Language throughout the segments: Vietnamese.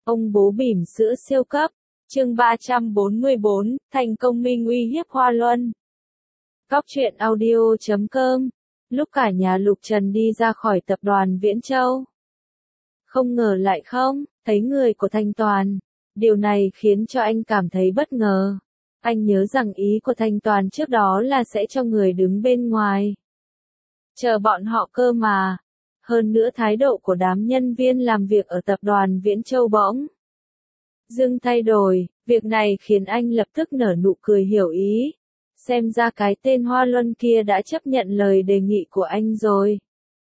Ông bố bỉm sữa siêu cấp. Chương 344, thành công minh uy hiếp Hoa Luân. Góc truyện audio.com. Lúc cả nhà Lục Trần đi ra khỏi tập đoàn Viễn Châu, không ngờ lại không thấy người của Thanh Toàn. Điều này khiến cho anh cảm thấy bất ngờ. Anh nhớ rằng ý của Thanh Toàn trước đó là sẽ cho người đứng bên ngoài chờ bọn họ cơ mà. Hơn nữa thái độ của đám nhân viên làm việc ở tập đoàn Viễn Châu bỗng dưng thay đổi. Việc này khiến anh lập tức nở nụ cười hiểu ý. Xem ra cái tên Hoa Luân kia đã chấp nhận lời đề nghị của anh rồi.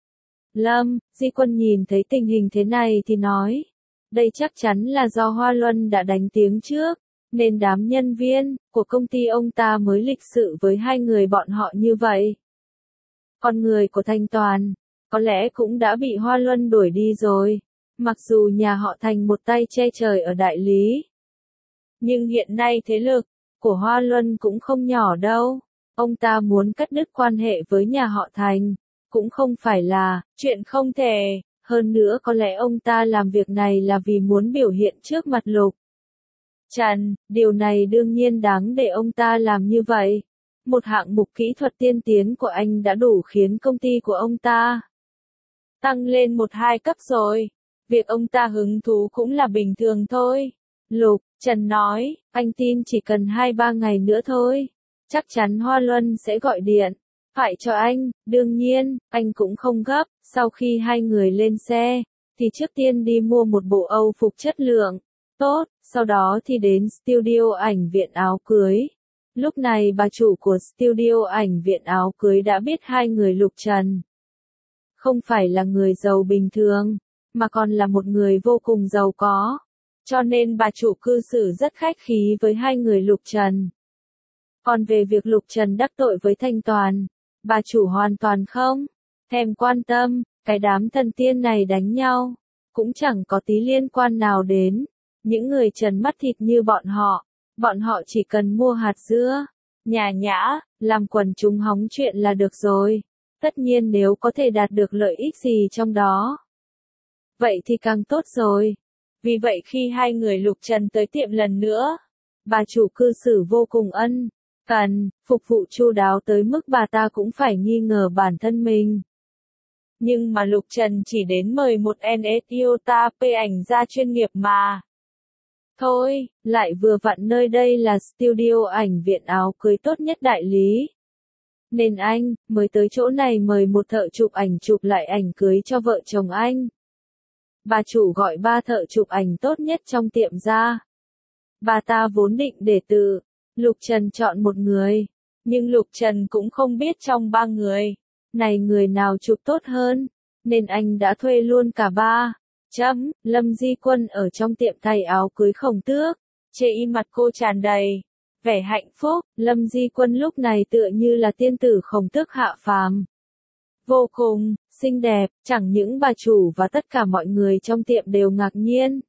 Lâm Di Quân nhìn thấy tình hình thế này thì nói, đây chắc chắn là do Hoa Luân đã đánh tiếng trước, nên đám nhân viên của công ty ông ta mới lịch sự với hai người bọn họ như vậy. Con người của Thanh Toàn có lẽ cũng đã bị Hoa Luân đuổi đi rồi. Mặc dù nhà họ Thành một tay che trời ở đại lý, nhưng hiện nay thế lực của Hoa Luân cũng không nhỏ đâu. Ông ta muốn cắt đứt quan hệ với nhà họ Thành cũng không phải là chuyện không thể. Hơn nữa có lẽ ông ta làm việc này là vì muốn biểu hiện trước mặt Lục Trần. Điều này đương nhiên đáng để ông ta làm như vậy. Một hạng mục kỹ thuật tiên tiến của anh đã đủ khiến công ty của ông ta tăng lên 1-2 cấp rồi. Việc ông ta hứng thú cũng là bình thường thôi. Lục Trần nói, anh tin chỉ cần 2-3 ngày nữa thôi, chắc chắn Hoa Luân sẽ gọi điện phải cho anh. Đương nhiên, anh cũng không gấp. Sau khi hai người lên xe, thì trước tiên đi mua một bộ Âu phục chất lượng tốt, sau đó thì đến studio ảnh viện áo cưới. Lúc này bà chủ của studio ảnh viện áo cưới đã biết hai người Lục Trần không phải là người giàu bình thường, mà còn là một người vô cùng giàu có. Cho nên bà chủ cư xử rất khách khí với hai người Lục Trần. Còn về việc Lục Trần đắc tội với Thanh Toàn, bà chủ hoàn toàn không thèm quan tâm. Cái đám thần tiên này đánh nhau cũng chẳng có tí liên quan nào đến những người trần mắt thịt như bọn họ. Bọn họ chỉ cần mua hạt dưa, nhả nhã, làm quần chúng hóng chuyện là được rồi. Tất nhiên nếu có thể đạt được lợi ích gì trong đó, vậy thì càng tốt rồi. Vì vậy khi hai người Lục Trần tới tiệm lần nữa, bà chủ cư xử vô cùng ân cần, phục vụ chu đáo tới mức bà ta cũng phải nghi ngờ bản thân mình. Nhưng mà Lục Trần chỉ đến mời một NSIOTA P ảnh gia chuyên nghiệp mà thôi, lại vừa vặn nơi đây là studio ảnh viện áo cưới tốt nhất đại lý, nên anh mới tới chỗ này mời một thợ chụp ảnh chụp lại ảnh cưới cho vợ chồng anh. Bà chủ gọi 3 thợ chụp ảnh tốt nhất trong tiệm ra. Bà ta vốn định để từ Lục Trần chọn một người, nhưng Lục Trần cũng không biết trong 3 người này người nào chụp tốt hơn, nên anh đã thuê luôn cả 3. Lâm Di Quân ở trong tiệm thay áo cưới Khổng Tước, trên mặt cô tràn đầy vẻ hạnh phúc. Lâm Di Quân lúc này tựa như là tiên tử Khổng Tước hạ phàm, vô cùng xinh đẹp. Chẳng những bà chủ và tất cả mọi người trong tiệm đều ngạc nhiên,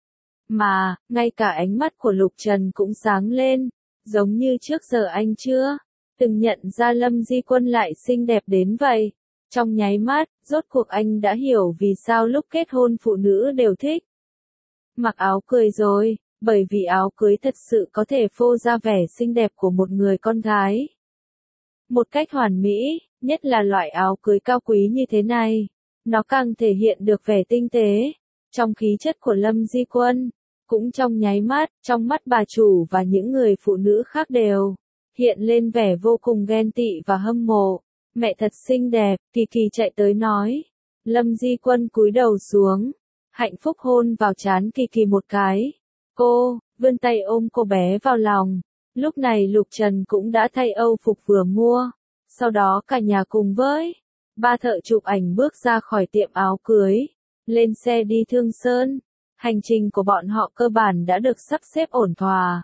mà ngay cả ánh mắt của Lục Trần cũng sáng lên, giống như trước giờ anh chưa từng nhận ra Lâm Di Quân lại xinh đẹp đến vậy. Trong nháy mắt, rốt cuộc anh đã hiểu vì sao lúc kết hôn phụ nữ đều thích mặc áo cưới rồi, bởi vì áo cưới thật sự có thể phô ra vẻ xinh đẹp của một người con gái một cách hoàn mỹ, nhất là loại áo cưới cao quý như thế này. Nó càng thể hiện được vẻ tinh tế trong khí chất của Lâm Di Quân. Cũng trong nháy mắt, trong mắt bà chủ và những người phụ nữ khác đều hiện lên vẻ vô cùng ghen tị và hâm mộ. Mẹ thật xinh đẹp. Kỳ Kỳ chạy tới nói. Lâm Di Quân cúi đầu xuống, hạnh phúc hôn vào trán Kỳ Kỳ một cái. Cô vươn tay ôm cô bé vào lòng. Lúc này Lục Trần cũng đã thay Âu phục vừa mua. Sau đó cả nhà cùng với 3 thợ chụp ảnh bước ra khỏi tiệm áo cưới, lên xe đi Thương Sơn. Hành trình của bọn họ cơ bản đã được sắp xếp ổn thỏa.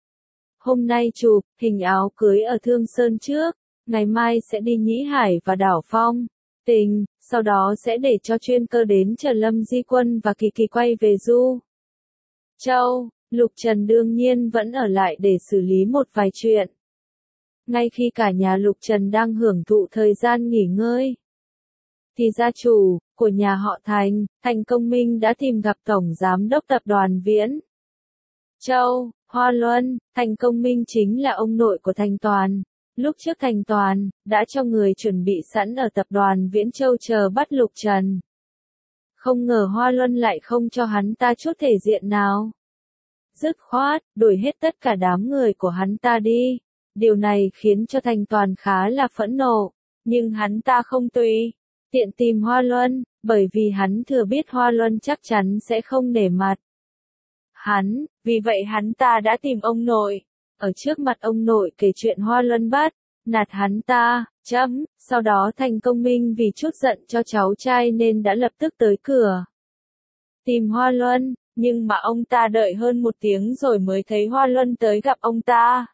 Hôm nay chụp hình áo cưới ở Thương Sơn trước, ngày mai sẽ đi Nhĩ Hải và đảo Phong Tình, sau đó sẽ để cho chuyên cơ đến chờ Lâm Di Quân và Kỳ Kỳ quay về Du Châu. Lục Trần đương nhiên vẫn ở lại để xử lý một vài chuyện. Ngay khi cả nhà Lục Trần đang hưởng thụ thời gian nghỉ ngơi, thì gia chủ của nhà họ Thành Công Minh đã tìm gặp Tổng Giám đốc Tập đoàn Viễn Châu, Hoa Luân. Thành Công Minh chính là ông nội của Thành Toàn. Lúc trước Thành Toàn đã cho người chuẩn bị sẵn ở Tập đoàn Viễn Châu chờ bắt Lục Trần. Không ngờ Hoa Luân lại không cho hắn ta chút thể diện nào. Dứt khoát, đuổi hết tất cả đám người của hắn ta đi. Điều này khiến cho Thành Toàn khá là phẫn nộ, nhưng hắn ta không tùy tiện tìm Hoa Luân, bởi vì hắn thừa biết Hoa Luân chắc chắn sẽ không nể mặt hắn, vì vậy hắn ta đã tìm ông nội, ở trước mặt ông nội kể chuyện Hoa Luân bắt nạt hắn ta, sau đó Thành Công Minh vì chút giận cho cháu trai nên đã lập tức tới cửa tìm Hoa Luân, nhưng mà ông ta đợi hơn 1 tiếng rồi mới thấy Hoa Luân tới gặp ông ta.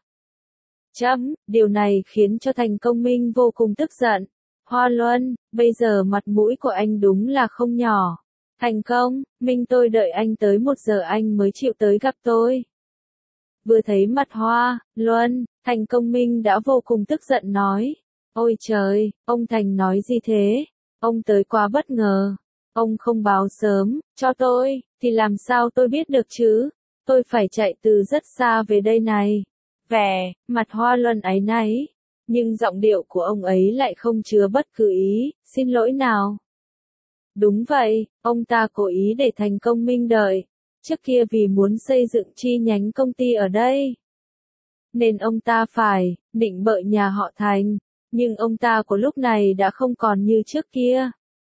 Điều này khiến cho Thành Công Minh vô cùng tức giận. Hoa Luân, bây giờ mặt mũi của anh đúng là không nhỏ. Thành Công Minh, tôi đợi anh tới 1 giờ anh mới chịu tới gặp tôi. Vừa thấy mặt Hoa Luân, Thành Công Minh đã vô cùng tức giận nói. Ôi trời, ông Thành nói gì thế? Ông tới quá bất ngờ. Ông không báo sớm cho tôi, thì làm sao tôi biết được chứ? Tôi phải chạy từ rất xa về đây này. Vẻ mặt Hoa Luân áy náy, nhưng giọng điệu của ông ấy lại không chứa bất cứ ý xin lỗi nào. Đúng vậy, ông ta cố ý để Thành Công Minh đợi. Trước kia vì muốn xây dựng chi nhánh công ty ở đây, nên ông ta phải nịnh bợ nhà họ Thành, nhưng ông ta của lúc này đã không còn như trước kia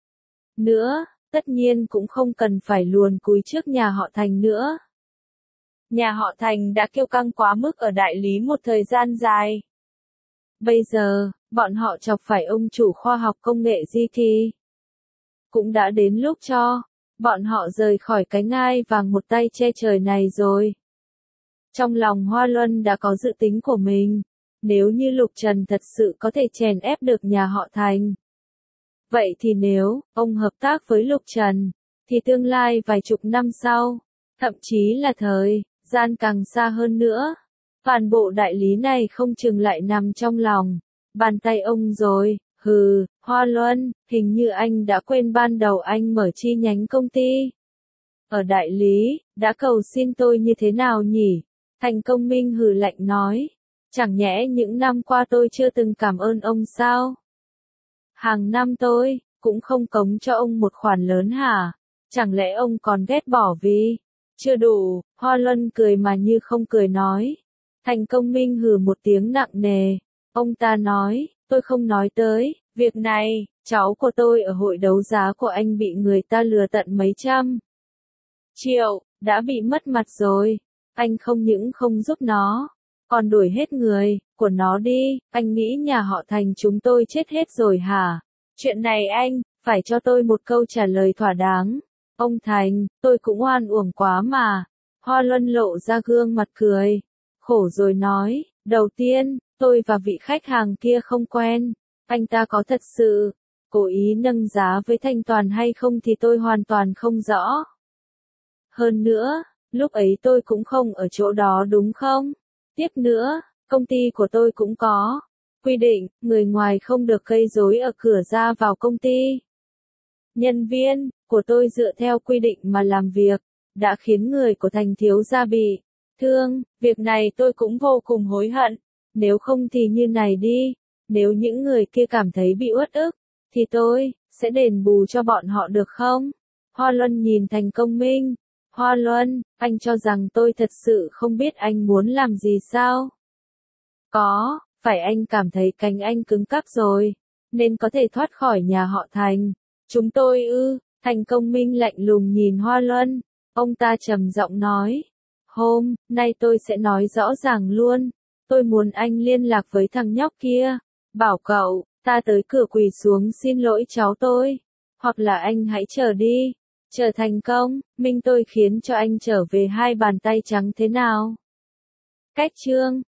nữa, tất nhiên cũng không cần phải luồn cúi trước nhà họ Thành nữa. Nhà họ Thành đã kiêu căng quá mức ở đại lý một thời gian dài. Bây giờ, bọn họ chọc phải ông chủ khoa học công nghệ GT. Cũng đã đến lúc cho bọn họ rời khỏi cái ngai vàng một tay che trời này rồi. Trong lòng Hoa Luân đã có dự tính của mình. Nếu như Lục Trần thật sự có thể chèn ép được nhà họ Thành, vậy thì nếu ông hợp tác với Lục Trần, thì tương lai vài chục năm sau, thậm chí là thời gian càng xa hơn nữa, toàn bộ đại lý này không chừng lại nằm trong lòng bàn tay ông rồi. Hừ, Hoa Luân, hình như anh đã quên ban đầu anh mở chi nhánh công ty ở đại lý, đã cầu xin tôi như thế nào nhỉ? Thành Công Minh hừ lạnh nói. Chẳng nhẽ những năm qua tôi chưa từng cảm ơn ông sao? Hàng năm tôi cũng không cống cho ông một khoản lớn hả? Chẳng lẽ ông còn ghét bỏ vì chưa đủ? Hoa Luân cười mà như không cười nói. Thành Công Minh hừ một tiếng nặng nề. Ông ta nói, tôi không nói tới việc này, cháu của tôi ở hội đấu giá của anh bị người ta lừa tận mấy trăm triệu, đã bị mất mặt rồi. Anh không những không giúp nó, còn đuổi hết người của nó đi. Anh nghĩ nhà họ Thành chúng tôi chết hết rồi hả? Chuyện này anh phải cho tôi một câu trả lời thỏa đáng. Ông Thành, tôi cũng oan uổng quá mà. Hoa Luân lộ ra gương mặt cười khổ rồi nói, đầu tiên, tôi và vị khách hàng kia không quen. Anh ta có thật sự cố ý nâng giá với Thanh Toàn hay không thì tôi hoàn toàn không rõ. Hơn nữa, lúc ấy tôi cũng không ở chỗ đó đúng không? Tiếp nữa, công ty của tôi cũng có quy định, người ngoài không được gây rối ở cửa ra vào công ty. Nhân viên của tôi dựa theo quy định mà làm việc, đã khiến người của Thành thiếu gia bị thương, việc này tôi cũng vô cùng hối hận. Nếu không thì như này đi, nếu những người kia cảm thấy bị uất ức, thì tôi sẽ đền bù cho bọn họ được không? Hoa Luân nhìn Thành Công Minh. Hoa Luân, anh cho rằng tôi thật sự không biết anh muốn làm gì sao? Có, phải anh cảm thấy cánh anh cứng cáp rồi, nên có thể thoát khỏi nhà họ Thành. Chúng tôi Thành Công Minh lạnh lùng nhìn Hoa Luân. Ông ta trầm giọng nói. Hôm nay tôi sẽ nói rõ ràng luôn. Tôi muốn anh liên lạc với thằng nhóc kia. Bảo cậu, ta tới cửa quỳ xuống xin lỗi cháu tôi. Hoặc là anh hãy chờ đi. Chờ Thành Công Minh tôi khiến cho anh trở về 2 bàn tay trắng thế nào? Cách chương